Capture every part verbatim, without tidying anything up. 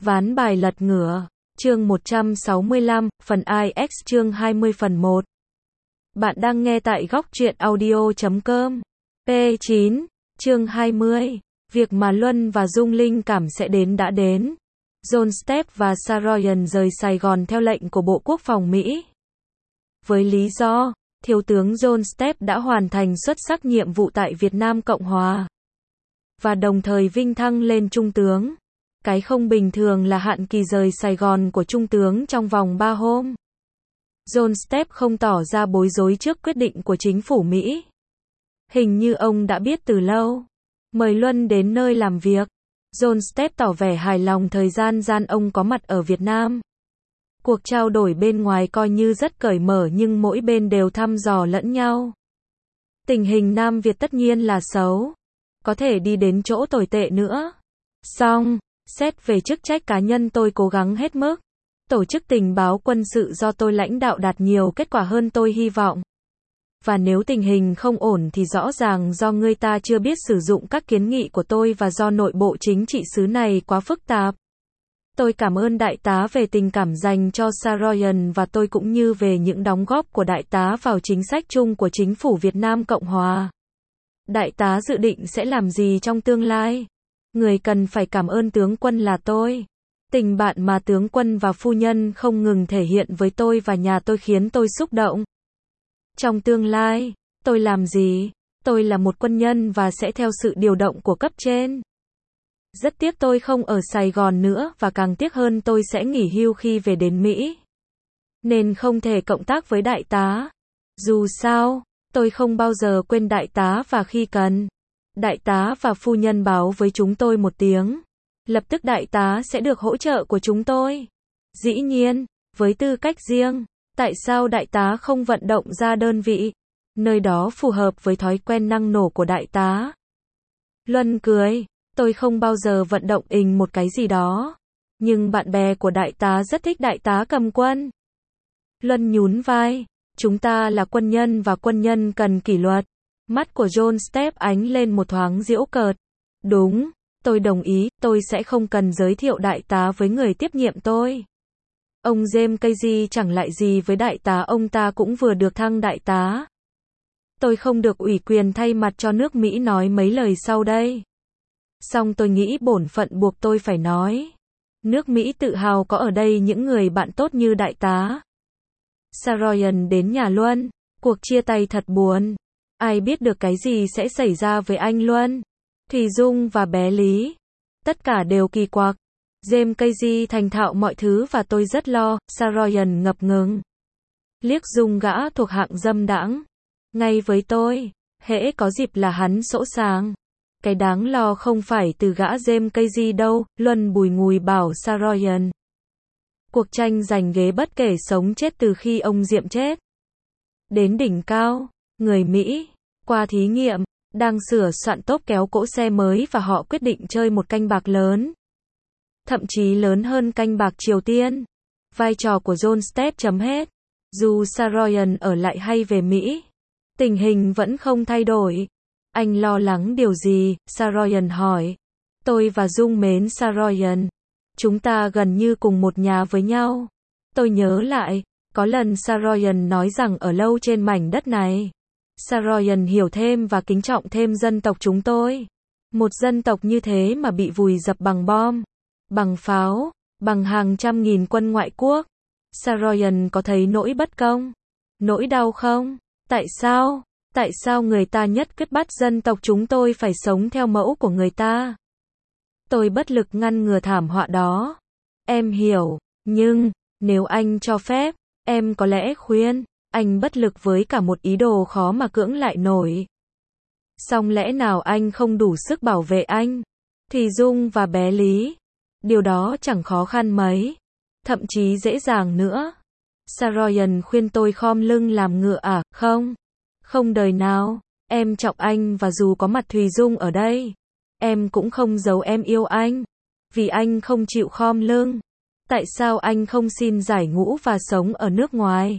Ván bài lật ngửa, chương một trăm sáu mươi lăm, phần I X chương hai mươi phần một. Bạn đang nghe tại góc truyện audio chấm com. P chín, chương hai mươi. Việc mà Luân và Dung linh cảm sẽ đến đã đến. John Stepp và Saroyan rời Sài Gòn theo lệnh của Bộ Quốc phòng Mỹ. Với lý do, Thiếu tướng John Stepp đã hoàn thành xuất sắc nhiệm vụ tại Việt Nam Cộng Hòa. Và đồng thời vinh thăng lên Trung tướng. Cái không bình thường là hạn kỳ rời Sài Gòn của Trung tướng trong vòng ba hôm. John Stepp không tỏ ra bối rối trước quyết định của chính phủ Mỹ. Hình như ông đã biết từ lâu. Mời Luân đến nơi làm việc. John Stepp tỏ vẻ hài lòng thời gian gian ông có mặt ở Việt Nam. Cuộc trao đổi bên ngoài coi như rất cởi mở nhưng mỗi bên đều thăm dò lẫn nhau. Tình hình Nam Việt tất nhiên là xấu. Có thể đi đến chỗ tồi tệ nữa. Song, xét về chức trách cá nhân tôi cố gắng hết mức. Tổ chức tình báo quân sự do tôi lãnh đạo đạt nhiều kết quả hơn tôi hy vọng. Và nếu tình hình không ổn thì rõ ràng do người ta chưa biết sử dụng các kiến nghị của tôi và do nội bộ chính trị xứ này quá phức tạp. Tôi cảm ơn đại tá về tình cảm dành cho Saroyan và tôi cũng như về những đóng góp của đại tá vào chính sách chung của chính phủ Việt Nam Cộng Hòa. Đại tá dự định sẽ làm gì trong tương lai? Người cần phải cảm ơn tướng quân là tôi. Tình bạn mà tướng quân và phu nhân không ngừng thể hiện với tôi và nhà tôi khiến tôi xúc động. Trong tương lai, tôi làm gì? Tôi là một quân nhân và sẽ theo sự điều động của cấp trên. Rất tiếc tôi không ở Sài Gòn nữa và càng tiếc hơn tôi sẽ nghỉ hưu khi về đến Mỹ. Nên không thể cộng tác với đại tá. Dù sao, tôi không bao giờ quên đại tá và khi cần. Đại tá và phu nhân báo với chúng tôi một tiếng. Lập tức đại tá sẽ được hỗ trợ của chúng tôi. Dĩ nhiên, với tư cách riêng, tại sao đại tá không vận động ra đơn vị? Nơi đó phù hợp với thói quen năng nổ của đại tá. Luân cười, tôi không bao giờ vận động ình một cái gì đó. Nhưng bạn bè của đại tá rất thích đại tá cầm quân. Luân nhún vai, chúng ta là quân nhân và quân nhân cần kỷ luật. Mắt của John Stepp ánh lên một thoáng giễu cợt. Đúng, tôi đồng ý, tôi sẽ không cần giới thiệu đại tá với người tiếp nhiệm tôi. Ông James Casey chẳng lại gì với đại tá, ông ta cũng vừa được thăng đại tá. Tôi không được ủy quyền thay mặt cho nước Mỹ nói mấy lời sau đây. Song tôi nghĩ bổn phận buộc tôi phải nói. Nước Mỹ tự hào có ở đây những người bạn tốt như đại tá. Saroyan đến nhà Luân, cuộc chia tay thật buồn. Ai biết được cái gì sẽ xảy ra với anh Luân, Thùy Dung và bé Lý. Tất cả đều kỳ quặc. James Casey thành thạo mọi thứ và tôi rất lo. Saroyan ngập ngừng. Liếc Dung gã thuộc hạng dâm đãng. Ngay với tôi, hễ có dịp là hắn sỗ sàng. Cái đáng lo không phải từ gã James Casey đâu, Luân bùi ngùi bảo Saroyan. Cuộc tranh giành ghế bất kể sống chết từ khi ông Diệm chết. Đến đỉnh cao, người Mỹ, qua thí nghiệm, đang sửa soạn tốp kéo cỗ xe mới và họ quyết định chơi một canh bạc lớn. Thậm chí lớn hơn canh bạc Triều Tiên. Vai trò của John Stepp chấm hết. Dù Saroyan ở lại hay về Mỹ, tình hình vẫn không thay đổi. Anh lo lắng điều gì? Saroyan hỏi. Tôi và Dung mến Saroyan. Chúng ta gần như cùng một nhà với nhau. Tôi nhớ lại, có lần Saroyan nói rằng ở lâu trên mảnh đất này. Saroyan hiểu thêm và kính trọng thêm dân tộc chúng tôi. Một dân tộc như thế mà bị vùi dập bằng bom, bằng pháo, bằng hàng trăm nghìn quân ngoại quốc. Saroyan có thấy nỗi bất công, nỗi đau không? Tại sao? Tại sao người ta nhất quyết bắt dân tộc chúng tôi phải sống theo mẫu của người ta? Tôi bất lực ngăn ngừa thảm họa đó. Em hiểu, nhưng, nếu anh cho phép, em có lẽ khuyên, anh bất lực với cả một ý đồ khó mà cưỡng lại nổi. Song lẽ nào anh không đủ sức bảo vệ anh, Thùy Dung và bé Lý? Điều đó chẳng khó khăn mấy, thậm chí dễ dàng nữa. Saroyan khuyên tôi khom lưng làm ngựa à? Không, không đời nào. Em trọng anh và dù có mặt Thùy Dung ở đây, em cũng không giấu em yêu anh. Vì anh không chịu khom lưng. Tại sao anh không xin giải ngũ và sống ở nước ngoài?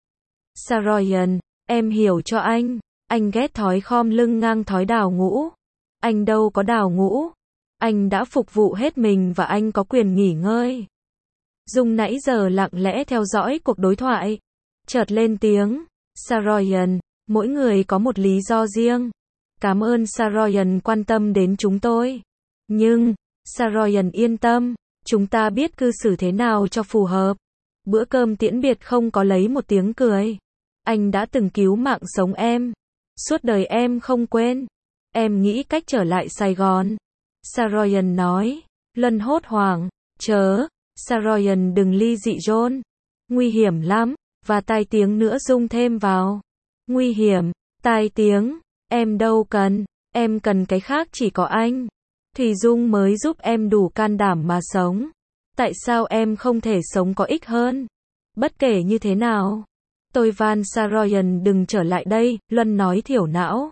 Saroyan, em hiểu cho anh. Anh ghét thói khom lưng ngang thói đào ngũ. Anh đâu có đào ngũ. Anh đã phục vụ hết mình và anh có quyền nghỉ ngơi. Dung nãy giờ lặng lẽ theo dõi cuộc đối thoại. Chợt lên tiếng. Saroyan, mỗi người có một lý do riêng. Cảm ơn Saroyan quan tâm đến chúng tôi. Nhưng, Saroyan yên tâm, chúng ta biết cư xử thế nào cho phù hợp. Bữa cơm tiễn biệt không có lấy một tiếng cười. Anh đã từng cứu mạng sống em. Suốt đời em không quên. Em nghĩ cách trở lại Sài Gòn. Saroyan nói. Luân hốt hoảng. Chớ, Saroyan đừng ly dị John. Nguy hiểm lắm. Và tai tiếng nữa Dung thêm vào. Nguy hiểm, tai tiếng. Em đâu cần. Em cần cái khác chỉ có anh. Thùy Dung mới giúp em đủ can đảm mà sống. Tại sao em không thể sống có ích hơn? Bất kể như thế nào. Tôi van Saroyan đừng trở lại đây, Luân nói thiểu não.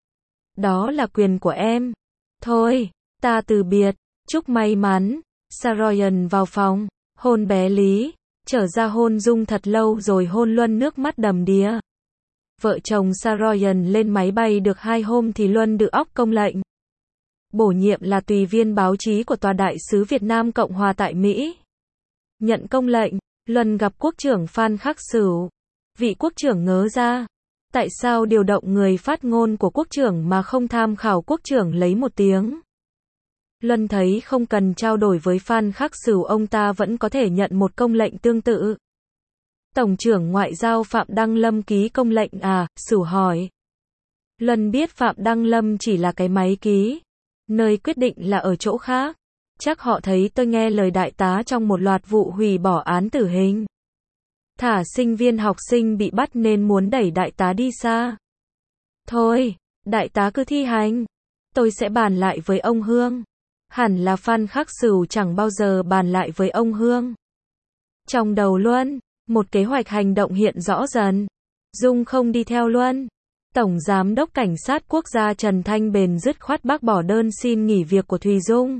Đó là quyền của em. Thôi, ta từ biệt. Chúc may mắn. Saroyan vào phòng. Hôn bé Lý. Trở ra hôn Dung thật lâu rồi hôn Luân nước mắt đầm đìa. Vợ chồng Saroyan lên máy bay được hai hôm thì Luân được óc công lệnh. Bổ nhiệm là tùy viên báo chí của Tòa đại sứ Việt Nam Cộng hòa tại Mỹ. Nhận công lệnh, Luân gặp Quốc trưởng Phan Khắc Sửu. Vị Quốc trưởng ngớ ra. Tại sao điều động người phát ngôn của Quốc trưởng mà không tham khảo Quốc trưởng lấy một tiếng? Luân thấy không cần trao đổi với Phan Khắc Sửu, ông ta vẫn có thể nhận một công lệnh tương tự. Tổng trưởng Ngoại giao Phạm Đăng Lâm ký công lệnh à? Sửu hỏi. Luân biết Phạm Đăng Lâm chỉ là cái máy ký. Nơi quyết định là ở chỗ khác. Chắc họ thấy tôi nghe lời đại tá trong một loạt vụ hủy bỏ án tử hình. Thả sinh viên học sinh bị bắt nên muốn đẩy đại tá đi xa. Thôi, đại tá cứ thi hành. Tôi sẽ bàn lại với ông Hương. Hẳn là Phan Khắc Sửu chẳng bao giờ bàn lại với ông Hương. Trong đầu Luân, một kế hoạch hành động hiện rõ dần. Dung không đi theo Luân. Tổng Giám đốc Cảnh sát Quốc gia Trần Thanh Bền dứt khoát bác bỏ đơn xin nghỉ việc của Thùy Dung.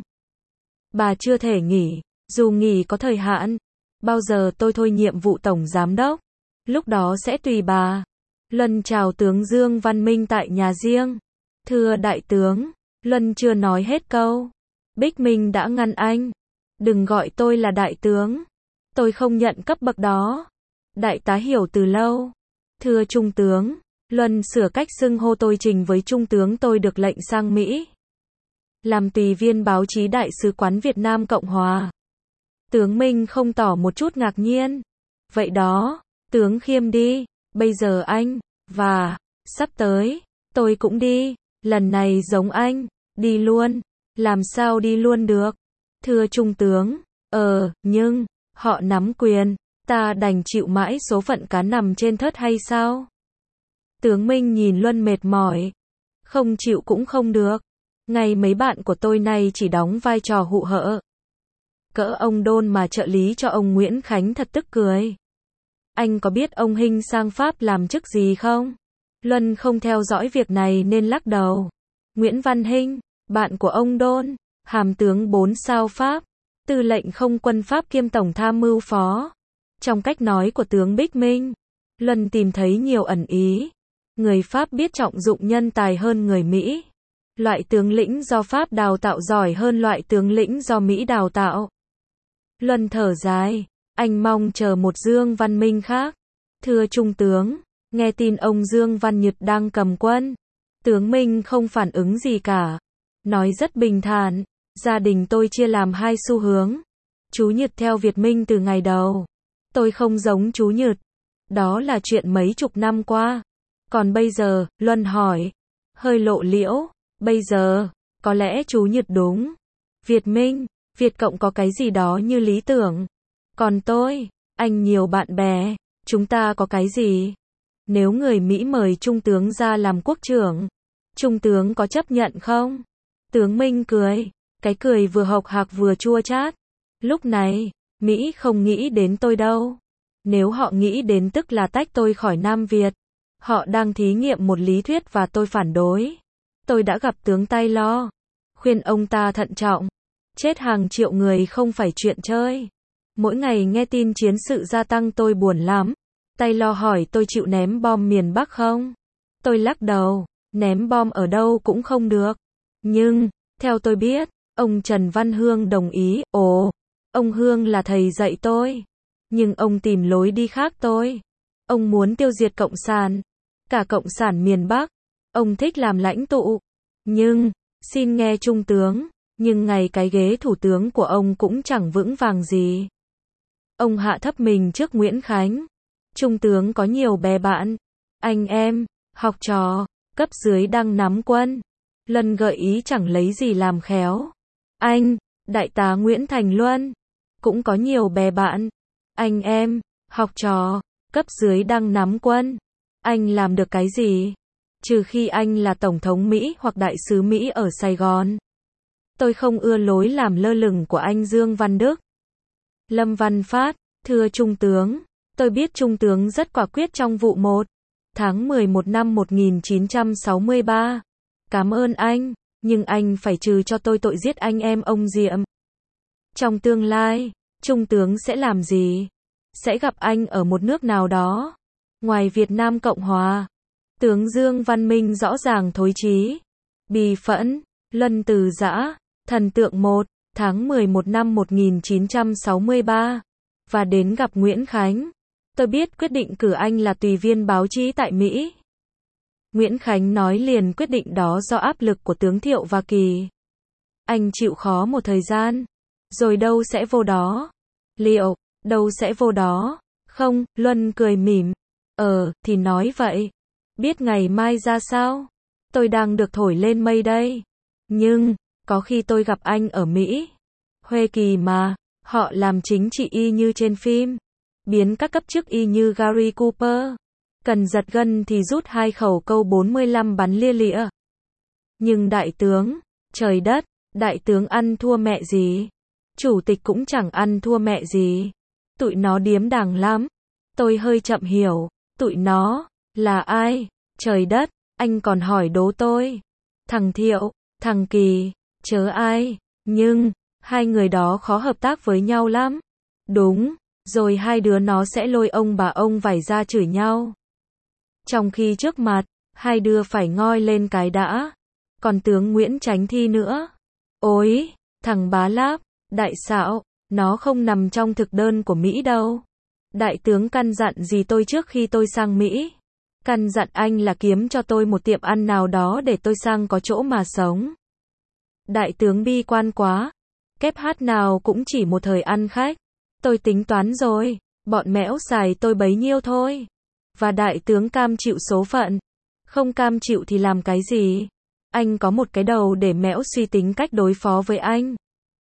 Bà chưa thể nghỉ, dù nghỉ có thời hạn. Bao giờ tôi thôi nhiệm vụ Tổng Giám đốc? Lúc đó sẽ tùy bà. Luân chào tướng Dương Văn Minh tại nhà riêng. Thưa đại tướng, Luân chưa nói hết câu. Bích Minh đã ngăn anh. Đừng gọi tôi là đại tướng. Tôi không nhận cấp bậc đó. Đại tá hiểu từ lâu. Thưa trung tướng, Luân sửa cách xưng hô tôi trình với trung tướng tôi được lệnh sang Mỹ. Làm tùy viên báo chí Đại sứ quán Việt Nam Cộng Hòa. Tướng Minh không tỏ một chút ngạc nhiên. Vậy đó, tướng khiêm đi. Bây giờ anh, và, sắp tới, tôi cũng đi. Lần này giống anh, đi luôn. Làm sao đi luôn được? Thưa trung tướng, ờ, nhưng, họ nắm quyền, ta đành chịu mãi số phận cá nằm trên thớt hay sao? Tướng Minh nhìn Luân mệt mỏi. Không chịu cũng không được. Ngay mấy bạn của tôi này chỉ đóng vai trò hụ hỡ. Cỡ ông Đôn mà trợ lý cho ông Nguyễn Khánh thật tức cười. Anh có biết ông Hinh sang Pháp làm chức gì không? Luân không theo dõi việc này nên lắc đầu. Nguyễn Văn Hinh, bạn của ông Đôn, hàm tướng bốn sao Pháp, tư lệnh không quân Pháp kiêm tổng tham mưu phó. Trong cách nói của tướng Bích Minh, Luân tìm thấy nhiều ẩn ý. Người Pháp biết trọng dụng nhân tài hơn người Mỹ. Loại tướng lĩnh do Pháp đào tạo giỏi hơn loại tướng lĩnh do Mỹ đào tạo. Luân thở dài, anh mong chờ một Dương Văn Minh khác. Thưa trung tướng, nghe tin ông Dương Văn Nhật đang cầm quân. Tướng Minh không phản ứng gì cả. Nói rất bình thản, gia đình tôi chia làm hai xu hướng. Chú Nhật theo Việt Minh từ ngày đầu. Tôi không giống chú Nhật. Đó là chuyện mấy chục năm qua. Còn bây giờ, Luân hỏi, hơi lộ liễu, bây giờ, có lẽ chú Nhật đúng. Việt Minh, Việt Cộng có cái gì đó như lý tưởng. Còn tôi, anh nhiều bạn bè, chúng ta có cái gì? Nếu người Mỹ mời Trung tướng ra làm quốc trưởng, Trung tướng có chấp nhận không? Tướng Minh cười, cái cười vừa hộc hạc vừa chua chát. Lúc này, Mỹ không nghĩ đến tôi đâu. Nếu họ nghĩ đến tức là tách tôi khỏi Nam Việt. Họ đang thí nghiệm một lý thuyết và tôi phản đối. Tôi đã gặp tướng Taylor, khuyên ông ta thận trọng. Chết hàng triệu người không phải chuyện chơi. Mỗi ngày nghe tin chiến sự gia tăng tôi buồn lắm. Taylor hỏi tôi chịu ném bom miền Bắc không? Tôi lắc đầu, ném bom ở đâu cũng không được. Nhưng, theo tôi biết, Ông Trần Văn Hương đồng ý, ồ, ông Hương là thầy dạy tôi. Nhưng ông tìm lối đi khác tôi. Ông muốn tiêu diệt Cộng sản. Cả Cộng sản miền Bắc. Ông thích làm lãnh tụ. Nhưng, xin nghe Trung tướng, nhưng ngày cái ghế thủ tướng của ông cũng chẳng vững vàng gì. Ông hạ thấp mình trước Nguyễn Khánh. Trung tướng có nhiều bè bạn, anh em, học trò, cấp dưới đang nắm quân. Lần gợi ý chẳng lấy gì làm khéo. Anh, Đại tá Nguyễn Thành Luân, cũng có nhiều bè bạn, anh em, học trò, cấp dưới đang nắm quân. Anh làm được cái gì? Trừ khi anh là Tổng thống Mỹ hoặc Đại sứ Mỹ ở Sài Gòn. Tôi không ưa lối làm lơ lửng của anh Dương Văn Đức. Lâm Văn Phát, thưa Trung tướng, tôi biết Trung tướng rất quả quyết trong vụ một tháng mười một năm một nghìn chín trăm sáu mươi ba. Cảm ơn anh, nhưng anh phải trừ cho tôi tội giết anh em ông Diệm. Trong tương lai, Trung tướng sẽ làm gì? Sẽ gặp anh ở một nước nào đó, ngoài Việt Nam Cộng Hòa. Tướng Dương Văn Minh rõ ràng thối chí. Bì phẫn, Luân từ giã, thần tượng một tháng mười một năm một nghìn chín trăm sáu mươi ba. Và đến gặp Nguyễn Khánh. Tôi biết quyết định cử anh là tùy viên báo chí tại Mỹ. Nguyễn Khánh nói liền quyết định đó do áp lực của tướng Thiệu và Kỳ. Anh chịu khó một thời gian, rồi đâu sẽ vô đó. Liệu, đâu sẽ vô đó? Không, Luân cười mỉm. Ờ, thì nói vậy. Biết ngày mai ra sao? Tôi đang được thổi lên mây đây. Nhưng, có khi tôi gặp anh ở Mỹ. Huê Kỳ mà, họ làm chính trị y như trên phim. Biến các cấp chức y như Gary Cooper. Cần giật gân thì rút hai khẩu câu bốn mươi lăm bắn lia lịa. Nhưng đại tướng, trời đất, đại tướng ăn thua mẹ gì? Chủ tịch cũng chẳng ăn thua mẹ gì. Tụi nó điếm đàng lắm. Tôi hơi chậm hiểu. Tụi nó, là ai? Trời đất, anh còn hỏi đố tôi. Thằng Thiệu, thằng Kỳ, chớ ai. Nhưng, hai người đó khó hợp tác với nhau lắm. Đúng, rồi hai đứa nó sẽ lôi ông bà ông vải ra chửi nhau. Trong khi trước mặt, hai đứa phải ngoi lên cái đã. Còn tướng Nguyễn Chánh Thi nữa. Ôi, thằng bá láp, đại xạo, nó không nằm trong thực đơn của Mỹ đâu. Đại tướng căn dặn gì tôi trước khi tôi sang Mỹ? Căn dặn anh là kiếm cho tôi một tiệm ăn nào đó để tôi sang có chỗ mà sống. Đại tướng bi quan quá. Kép hát nào cũng chỉ một thời ăn khách. Tôi tính toán rồi, bọn mẽo xài tôi bấy nhiêu thôi. Và đại tướng cam chịu số phận. Không cam chịu thì làm cái gì? Anh có một cái đầu để mẽo suy tính cách đối phó với anh.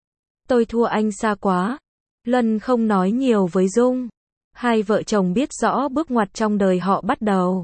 Tôi thua anh xa quá. Luân không nói nhiều với Dung. Hai vợ chồng biết rõ bước ngoặt trong đời họ bắt đầu.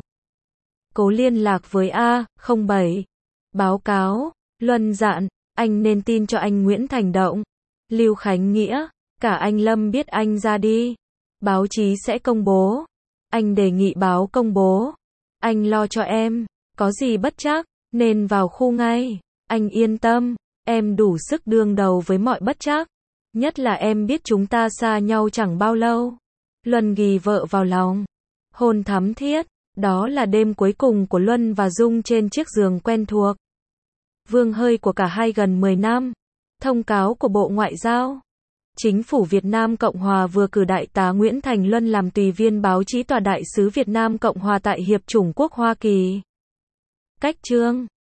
Cố liên lạc với A không bảy. Báo cáo, Luân dặn, anh nên tin cho anh Nguyễn Thành Động. Lưu Khánh Nghĩa, cả anh Lâm biết anh ra đi. Báo chí sẽ công bố. Anh đề nghị báo công bố. Anh lo cho em, có gì bất trắc, nên vào khu ngay. Anh yên tâm, em đủ sức đương đầu với mọi bất trắc. Nhất là em biết chúng ta xa nhau chẳng bao lâu. Luân ghì vợ vào lòng. Hôn thắm thiết, đó là đêm cuối cùng của Luân và Dung trên chiếc giường quen thuộc. Vương hơi của cả hai gần mười năm. Thông cáo của Bộ Ngoại giao. Chính phủ Việt Nam Cộng Hòa vừa cử Đại tá Nguyễn Thành Luân làm tùy viên báo chí tòa đại sứ Việt Nam Cộng Hòa tại Hiệp chủng quốc Hoa Kỳ. Cách chương